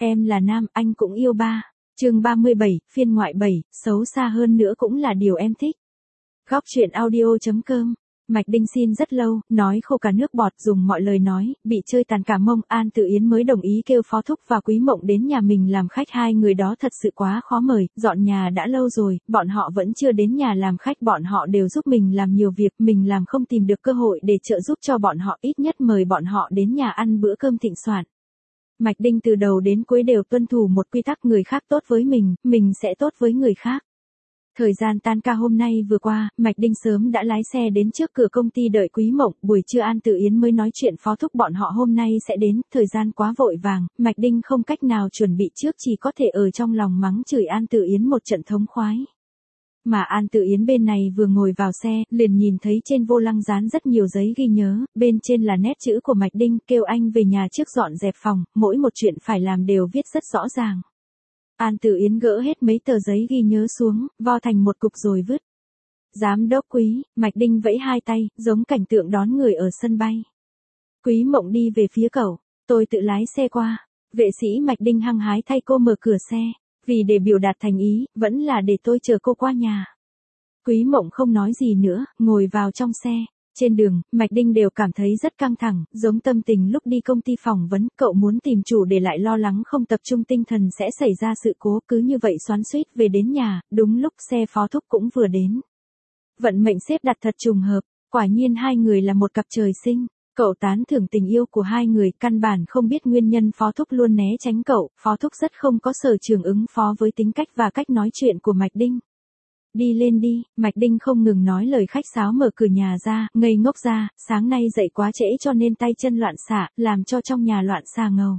Em là nam, anh cũng yêu ba. Chương 37, phiên ngoại 7, xấu xa hơn nữa cũng là điều em thích. Góc truyện audio.com. Mạch Đinh xin rất lâu, nói khô cả nước bọt, dùng mọi lời nói, bị chơi tàn cả mông. An Tự Yến mới đồng ý kêu Phó Thúc và Quý Mộng đến nhà mình làm khách. Hai người đó thật sự quá khó mời, dọn nhà đã lâu rồi, bọn họ vẫn chưa đến nhà làm khách. Bọn họ đều giúp mình làm nhiều việc, mình làm không tìm được cơ hội để trợ giúp cho bọn họ, ít nhất mời bọn họ đến nhà ăn bữa cơm thịnh soạn. Mạch Đinh từ đầu đến cuối đều tuân thủ một quy tắc: người khác tốt với mình sẽ tốt với người khác. Thời gian tan ca hôm nay vừa qua, Mạch Đinh sớm đã lái xe đến trước cửa công ty đợi Quý Mộng. Buổi trưa An Tự Yến mới nói chuyện Phó Thúc bọn họ hôm nay sẽ đến. Thời gian quá vội vàng, Mạch Đinh không cách nào chuẩn bị trước, chỉ có thể ở trong lòng mắng chửi An Tự Yến một trận thống khoái. Mà An Tự Yến bên này vừa ngồi vào xe, liền nhìn thấy trên vô lăng dán rất nhiều giấy ghi nhớ, bên trên là nét chữ của Mạch Đinh, kêu anh về nhà trước dọn dẹp phòng, mỗi một chuyện phải làm đều viết rất rõ ràng. An Tự Yến gỡ hết mấy tờ giấy ghi nhớ xuống, vo thành một cục rồi vứt. Giám đốc Quý, Mạch Đinh vẫy hai tay, giống cảnh tượng đón người ở sân bay. Quý Mộng đi về phía cậu, tôi tự lái xe qua. Vệ sĩ Mạch Đinh hăng hái thay cô mở cửa xe. Vì để biểu đạt thành ý, vẫn là để tôi chờ cô qua nhà. Quý Mộng không nói gì nữa, ngồi vào trong xe. Trên đường, Mạch Đinh đều cảm thấy rất căng thẳng, giống tâm tình lúc đi công ty phỏng vấn, cậu muốn tìm chủ để lại lo lắng không tập trung tinh thần sẽ xảy ra sự cố, cứ như vậy xoắn xuýt về đến nhà, đúng lúc xe Phó Thúc cũng vừa đến. Vận mệnh xếp đặt thật trùng hợp, quả nhiên hai người là một cặp trời sinh. Cậu tán thưởng tình yêu của hai người, căn bản không biết nguyên nhân Phó Thúc luôn né tránh cậu. Phó Thúc rất không có sở trường ứng phó với tính cách và cách nói chuyện của Mạch Đinh. Đi lên đi, Mạch Đinh không ngừng nói lời khách sáo, mở cửa nhà ra, ngây ngốc ra, sáng nay dậy quá trễ cho nên tay chân loạn xạ, làm cho trong nhà loạn xà ngầu.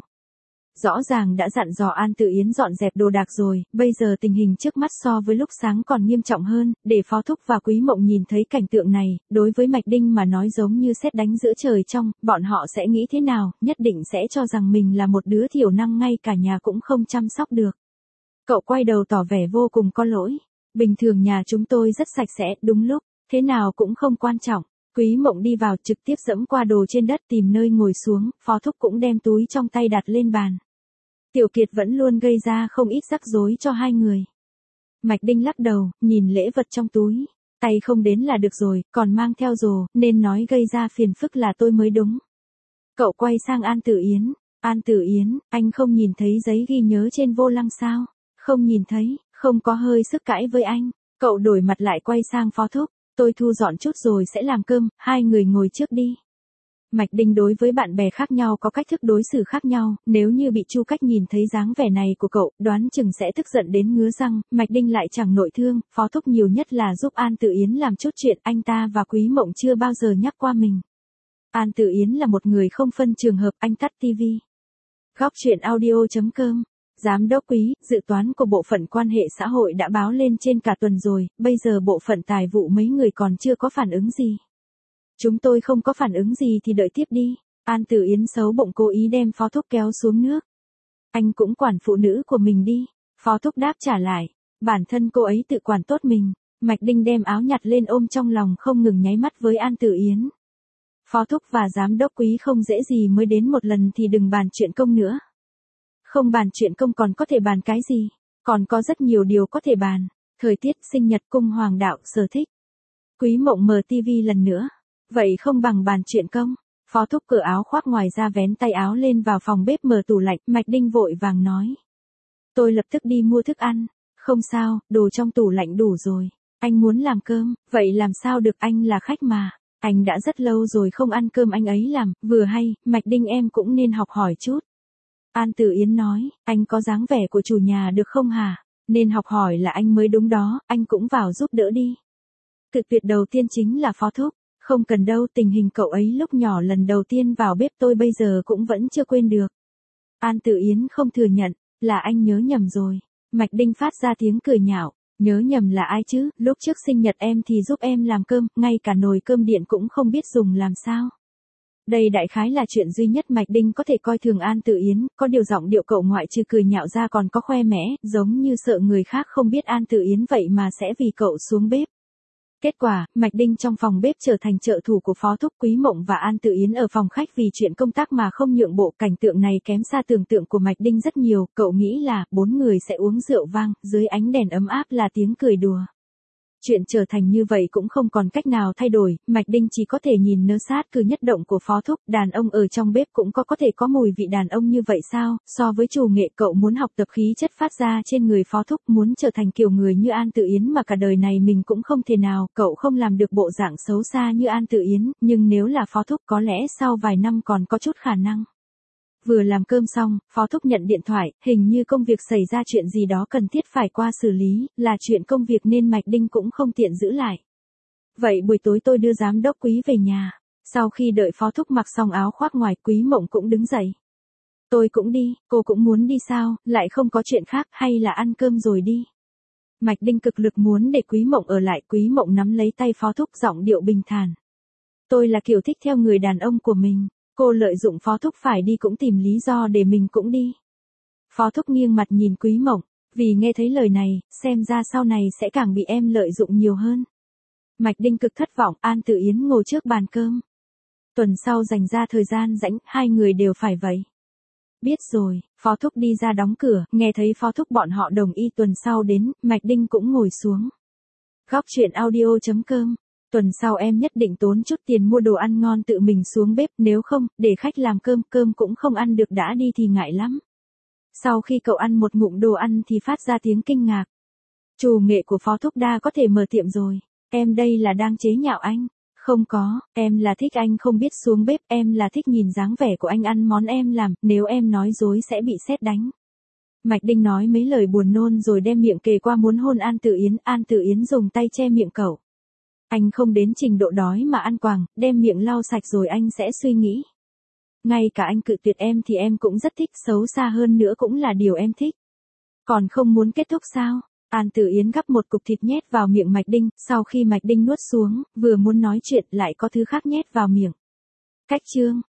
Rõ ràng đã dặn dò An Tự Yến dọn dẹp đồ đạc rồi, bây giờ tình hình trước mắt so với lúc sáng còn nghiêm trọng hơn, để Phó Thúc và Quý Mộng nhìn thấy cảnh tượng này, đối với Mạch Đinh mà nói giống như sét đánh giữa trời trong, bọn họ sẽ nghĩ thế nào, nhất định sẽ cho rằng mình là một đứa thiểu năng ngay cả nhà cũng không chăm sóc được. Cậu quay đầu tỏ vẻ vô cùng có lỗi. Bình thường nhà chúng tôi rất sạch sẽ, đúng lúc, thế nào cũng không quan trọng. Quý Mộng đi vào trực tiếp dẫm qua đồ trên đất tìm nơi ngồi xuống, Phó Thúc cũng đem túi trong tay đặt lên bàn. Tiểu Kiệt vẫn luôn gây ra không ít rắc rối cho hai người. Mạch Đinh lắc đầu, nhìn lễ vật trong túi. Tay không đến là được rồi, còn mang theo rồ, nên nói gây ra phiền phức là tôi mới đúng. Cậu quay sang An Tự Yến. An Tự Yến, anh không nhìn thấy giấy ghi nhớ trên vô lăng sao? Không nhìn thấy, không có hơi sức cãi với anh. Cậu đổi mặt lại quay sang Phó Thúc. Tôi thu dọn chút rồi sẽ làm cơm, hai người ngồi trước đi. Mạch Đinh đối với bạn bè khác nhau có cách thức đối xử khác nhau, nếu như bị Chu Cách nhìn thấy dáng vẻ này của cậu, đoán chừng sẽ tức giận đến ngứa răng. Mạch Đinh lại chẳng nội thương, Phó Thúc nhiều nhất là giúp An Tự Yến làm chút chuyện, anh ta và Quý Mộng chưa bao giờ nhắc qua mình. An Tự Yến là một người không phân trường hợp, anh tắt tivi. Góc truyện audio.com. Giám đốc Quý, dự toán của bộ phận quan hệ xã hội đã báo lên trên cả tuần rồi, bây giờ bộ phận tài vụ mấy người còn chưa có phản ứng gì. Chúng tôi không có phản ứng gì thì đợi tiếp đi. An Tự Yến xấu bụng cố ý đem Phó Thúc kéo xuống nước. Anh cũng quản phụ nữ của mình đi. Phó Thúc đáp trả lại. Bản thân cô ấy tự quản tốt mình. Mạch Đinh đem áo nhặt lên ôm trong lòng, không ngừng nháy mắt với An Tự Yến. Phó Thúc và Giám đốc Quý không dễ gì mới đến một lần thì đừng bàn chuyện công nữa. Không bàn chuyện công còn có thể bàn cái gì? Còn có rất nhiều điều có thể bàn. Thời tiết, sinh nhật, cung hoàng đạo, sở thích. Quý Mộng mở tivi lần nữa. Vậy không bằng bàn chuyện công. Phó Thúc cởi áo khoác ngoài ra vén tay áo lên vào phòng bếp mở tủ lạnh. Mạch Đinh vội vàng nói. Tôi lập tức đi mua thức ăn. Không sao, đồ trong tủ lạnh đủ rồi. Anh muốn làm cơm, vậy làm sao được, anh là khách mà. Anh đã rất lâu rồi không ăn cơm anh ấy làm, vừa hay, Mạch Đinh em cũng nên học hỏi chút. An Tự Yến nói, anh có dáng vẻ của chủ nhà được không hả? Nên học hỏi là anh mới đúng đó, anh cũng vào giúp đỡ đi. Cự tuyệt đầu tiên chính là Phó Thúc. Không cần đâu, tình hình cậu ấy lúc nhỏ lần đầu tiên vào bếp tôi bây giờ cũng vẫn chưa quên được. An Tự Yến không thừa nhận, là anh nhớ nhầm rồi. Mạch Đinh phát ra tiếng cười nhạo, nhớ nhầm là ai chứ, lúc trước sinh nhật em thì giúp em làm cơm, ngay cả nồi cơm điện cũng không biết dùng làm sao. Đây đại khái là chuyện duy nhất Mạch Đinh có thể coi thường An Tự Yến, có điều giọng điệu cậu ngoại trừ cười nhạo ra còn có khoe mẽ, giống như sợ người khác không biết An Tự Yến vậy mà sẽ vì cậu xuống bếp. Kết quả, Mạch Đinh trong phòng bếp trở thành trợ thủ của Phó Thúc. Quý Mộng và An Tự Yến ở phòng khách vì chuyện công tác mà không nhượng bộ. Cảnh tượng này kém xa tưởng tượng của Mạch Đinh rất nhiều, cậu nghĩ là 4 người sẽ uống rượu vang, dưới ánh đèn ấm áp là tiếng cười đùa. Chuyện trở thành như vậy cũng không còn cách nào thay đổi, Mạch Đinh chỉ có thể nhìn nơ sát cử nhất động của Phó Thúc. Đàn ông ở trong bếp cũng có thể có mùi vị đàn ông như vậy sao? So với chủ nghệ, cậu muốn học tập khí chất phát ra trên người Phó Thúc, muốn trở thành kiểu người như An Tự Yến mà cả đời này mình cũng không thể nào. Cậu không làm được bộ dạng xấu xa như An Tự Yến, nhưng nếu là Phó Thúc có lẽ sau vài năm còn có chút khả năng. Vừa làm cơm xong, Phó Thúc nhận điện thoại, hình như công việc xảy ra chuyện gì đó cần thiết phải qua xử lý, là chuyện công việc nên Mạch Đinh cũng không tiện giữ lại. Vậy buổi tối tôi đưa giám đốc Quý về nhà. Sau khi đợi Phó Thúc mặc xong áo khoác ngoài, Quý Mộng cũng đứng dậy. Tôi cũng đi, cô cũng muốn đi sao, lại không có chuyện khác, hay là ăn cơm rồi đi. Mạch Đinh cực lực muốn để Quý Mộng ở lại. Quý Mộng nắm lấy tay Phó Thúc, giọng điệu bình thản. Tôi là kiểu thích theo người đàn ông của mình. Cô lợi dụng Phó Thúc phải đi cũng tìm lý do để mình cũng đi. Phó Thúc nghiêng mặt nhìn Quý Mộng, vì nghe thấy lời này, xem ra sau này sẽ càng bị em lợi dụng nhiều hơn. Mạch Đinh cực thất vọng. An Tự Yến ngồi trước bàn cơm. Tuần sau dành ra thời gian rảnh, hai người đều phải vậy. Biết rồi, Phó Thúc đi ra đóng cửa, nghe thấy Phó Thúc bọn họ đồng ý tuần sau đến, Mạch Đinh cũng ngồi xuống. Góc chuyện audio.com. Tuần sau em nhất định tốn chút tiền mua đồ ăn ngon tự mình xuống bếp, nếu không, để khách làm cơm cũng không ăn được, đã đi thì ngại lắm. Sau khi cậu ăn một ngụm đồ ăn thì phát ra tiếng kinh ngạc. Chủ nghệ của Phó Thúc đa có thể mở tiệm rồi. Em đây là đang chế nhạo anh. Không có, em là thích anh không biết xuống bếp, em là thích nhìn dáng vẻ của anh ăn món em làm, nếu em nói dối sẽ bị sét đánh. Mạch Đinh nói mấy lời buồn nôn rồi đem miệng kề qua muốn hôn An Tự Yến. An Tự Yến dùng tay che miệng cậu. Anh không đến trình độ đói mà ăn quàng, đem miệng lau sạch rồi anh sẽ suy nghĩ. Ngay cả anh cự tuyệt em thì em cũng rất thích, xấu xa hơn nữa cũng là điều em thích. Còn không muốn kết thúc sao? An Tự Yến gắp một cục thịt nhét vào miệng Mạch Đinh, sau khi Mạch Đinh nuốt xuống, vừa muốn nói chuyện lại có thứ khác nhét vào miệng. Cách chương.